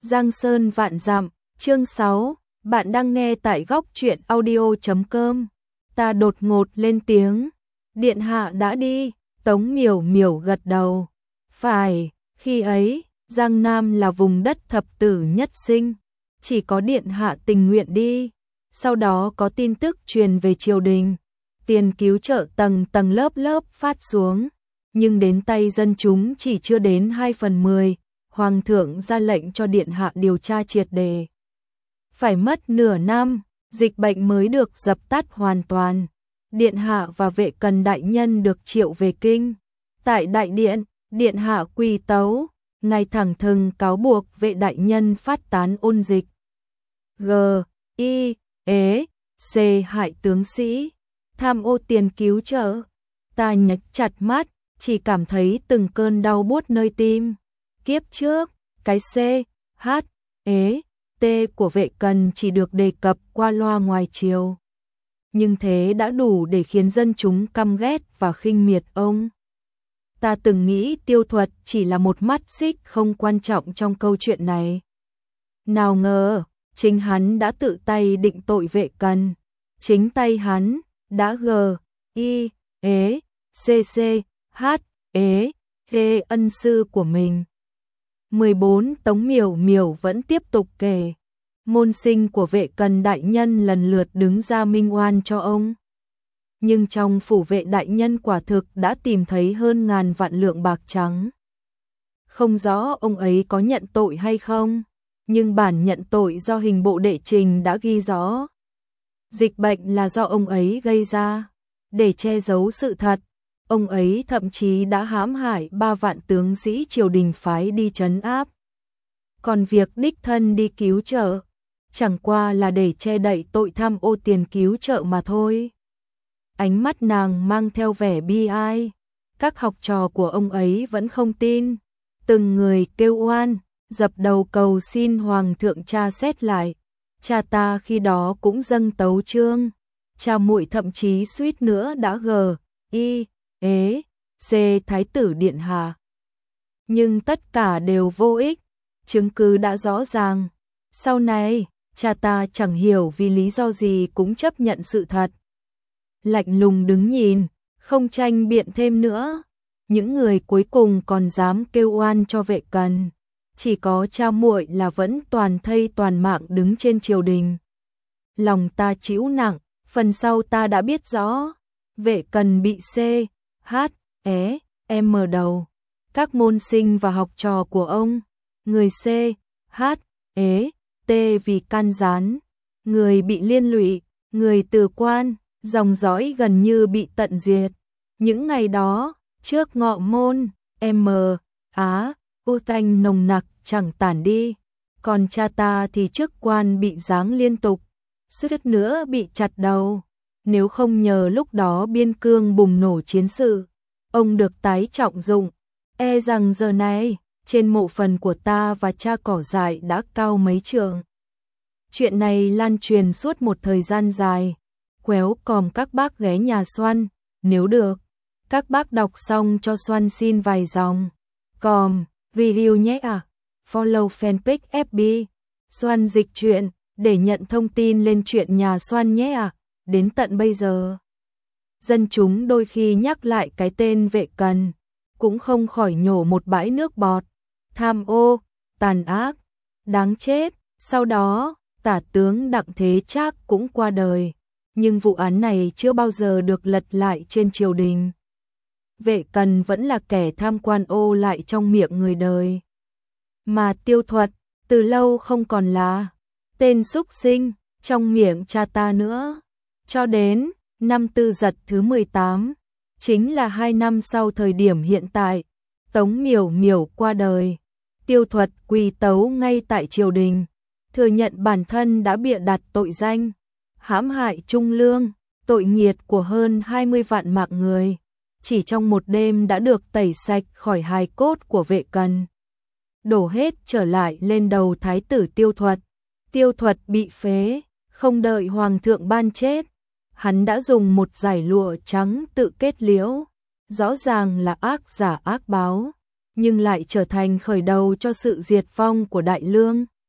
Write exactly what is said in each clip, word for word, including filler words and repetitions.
Giang Sơn vạn dặm, chương sáu, bạn đang nghe tại góc truyện audio chấm com. Ta đột ngột lên tiếng, điện hạ đã đi, Tống Miểu Miểu gật đầu. Phải, khi ấy, Giang Nam là vùng đất thập tử nhất sinh, chỉ có điện hạ tình nguyện đi. Sau đó có tin tức truyền về triều đình, tiền cứu trợ tầng tầng lớp lớp phát xuống, nhưng đến tay dân chúng chỉ chưa đến hai phần mười. Hoàng thượng ra lệnh cho điện hạ điều tra triệt đề. Phải mất nửa năm, dịch bệnh mới được dập tắt hoàn toàn. Điện hạ và vệ cần đại nhân được triệu về kinh. Tại đại điện, điện hạ quỳ tấu, ngay thẳng thừng cáo buộc vệ đại nhân phát tán ôn dịch. G, I, ế, C hại tướng sĩ, tham ô tiền cứu trợ. Ta nhếch chặt mắt, chỉ cảm thấy từng cơn đau buốt nơi tim. Kiếp trước, cái C, H, ế, T của vệ cần chỉ được đề cập qua loa ngoài triều. Nhưng thế đã đủ để khiến dân chúng căm ghét và khinh miệt ông. Ta từng nghĩ Tiêu Thuật chỉ là một mắt xích không quan trọng trong câu chuyện này. Nào ngờ, chính hắn đã tự tay định tội vệ cần. Chính tay hắn đã G, I, ế, C C, H, ế, T ân sư của mình. mười bốn Tống Miểu Miểu vẫn tiếp tục kể. Môn sinh của vệ cần đại nhân lần lượt đứng ra minh oan cho ông. Nhưng trong phủ vệ đại nhân quả thực đã tìm thấy hơn ngàn vạn lượng bạc trắng. Không rõ ông ấy có nhận tội hay không, nhưng bản nhận tội do hình bộ đệ trình đã ghi rõ. Dịch bệnh là do ông ấy gây ra. Để che giấu sự thật, ông ấy thậm chí đã hãm hại ba vạn tướng sĩ triều đình phái đi trấn áp. Còn việc đích thân đi cứu trợ, chẳng qua là để che đậy tội tham ô tiền cứu trợ mà thôi. Ánh mắt nàng mang theo vẻ bi ai. Các học trò của ông ấy vẫn không tin. Từng người kêu oan, dập đầu cầu xin hoàng thượng tra xét lại. Cha ta khi đó cũng dâng tấu chương. Cha muội thậm chí suýt nữa đã g, i, ế, C thái tử điện hạ. Nhưng tất cả đều vô ích, chứng cứ đã rõ ràng. Sau này, cha ta chẳng hiểu vì lý do gì cũng chấp nhận sự thật. Lạnh lùng đứng nhìn, không tranh biện thêm nữa. Những người cuối cùng còn dám kêu oan cho vệ cần, chỉ có cha muội là vẫn toàn thây toàn mạng đứng trên triều đình. Lòng ta chịu nặng, phần sau ta đã biết rõ. Vệ cần bị C, H, ế, M đầu. Các môn sinh và học trò của ông, người C, H, ế, T vì can gián, người bị liên lụy, người từ quan, dòng dõi gần như bị tận diệt. Những ngày đó, trước ngọ môn, M, Á, u tanh nồng nặc chẳng tản đi. Còn cha ta thì chức quan bị giáng liên tục, suýt nữa bị chặt đầu. Nếu không nhờ lúc đó biên cương bùng nổ chiến sự, ông được tái trọng dụng, e rằng giờ này, trên mộ phần của ta và cha cỏ dại đã cao mấy trượng. Chuyện này lan truyền suốt một thời gian dài, quéo còm các bác ghé nhà Xoan, nếu được, các bác đọc xong cho Xoan xin vài dòng. Còm, review nhé à, follow fanpage ép bê, Xoan dịch truyện, để nhận thông tin lên chuyện nhà Xoan nhé à. Đến tận bây giờ, dân chúng đôi khi nhắc lại cái tên vệ cần, cũng không khỏi nhổ một bãi nước bọt. Tham ô, tàn ác, đáng chết. Sau đó, tả tướng Đặng Thế Trác cũng qua đời, nhưng vụ án này chưa bao giờ được lật lại trên triều đình. Vệ cần vẫn là kẻ tham quan ô lại trong miệng người đời. Mà Tiêu Thuật, từ lâu không còn là tên súc sinh trong miệng cha ta nữa. Cho đến năm Tư Dật thứ mười tám, chính là hai năm sau thời điểm hiện tại, Tống Miểu Miểu qua đời. Tiêu Thuật quỳ tấu ngay tại triều đình, thừa nhận bản thân đã bịa đặt tội danh, hãm hại trung lương, tội nghiệt của hơn hai mươi vạn mạng người. Chỉ trong một đêm đã được tẩy sạch khỏi hài cốt của vệ cần, đổ hết trở lại lên đầu thái tử Tiêu Thuật. Tiêu Thuật bị phế, không đợi hoàng thượng ban chết. Hắn đã dùng một dải lụa trắng tự kết liễu, rõ ràng là ác giả ác báo, nhưng lại trở thành khởi đầu cho sự diệt vong của Đại Lương.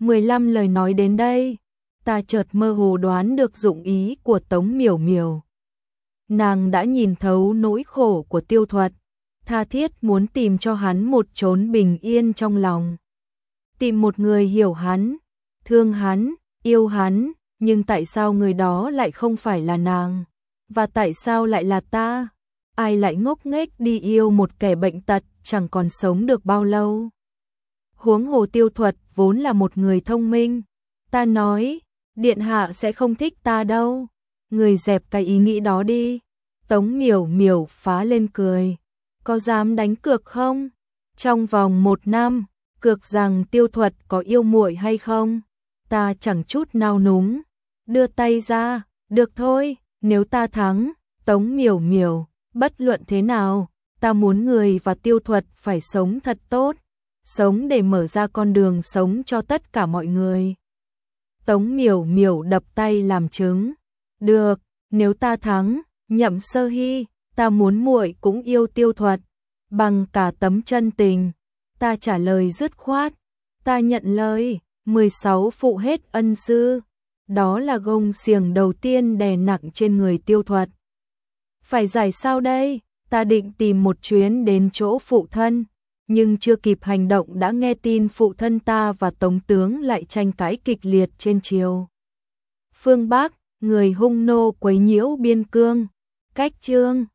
mười lăm lời nói đến đây, ta chợt mơ hồ đoán được dụng ý của Tống Miểu Miểu. Nàng đã nhìn thấu nỗi khổ của Tiêu Thuật, tha thiết muốn tìm cho hắn một chốn bình yên trong lòng. Tìm một người hiểu hắn, thương hắn, yêu hắn, nhưng tại sao người đó lại không phải là nàng? Và tại sao lại là ta? Ai lại ngốc nghếch đi yêu một kẻ bệnh tật, chẳng còn sống được bao lâu? Huống hồ Tiêu Thuật vốn là một người thông minh. Ta nói, điện hạ sẽ không thích ta đâu. Người dẹp cái ý nghĩ đó đi. Tống Miểu Miểu phá lên cười. Có dám đánh cược không? Trong vòng một năm, cược rằng Tiêu Thuật có yêu muội hay không? Ta chẳng chút nao núng. Đưa tay ra, được thôi, nếu ta thắng, Tống Miểu Miểu, bất luận thế nào, ta muốn người và Tiêu Thuật phải sống thật tốt, sống để mở ra con đường sống cho tất cả mọi người. Tống Miểu Miểu đập tay làm chứng. Được, nếu ta thắng, Nhậm Sơ Hy, ta muốn muội cũng yêu Tiêu Thuật, bằng cả tấm chân tình. Ta trả lời dứt khoát, ta nhận lời, mười sáu phụ hết ân sư. Đó là gông xiềng đầu tiên đè nặng trên người Tiêu Thuật. Phải giải sao đây? Ta định tìm một chuyến đến chỗ phụ thân, nhưng chưa kịp hành động đã nghe tin phụ thân ta và Tống tướng lại tranh cãi kịch liệt trên triều phương Bắc, người hung nô quấy nhiễu biên cương. Cách chương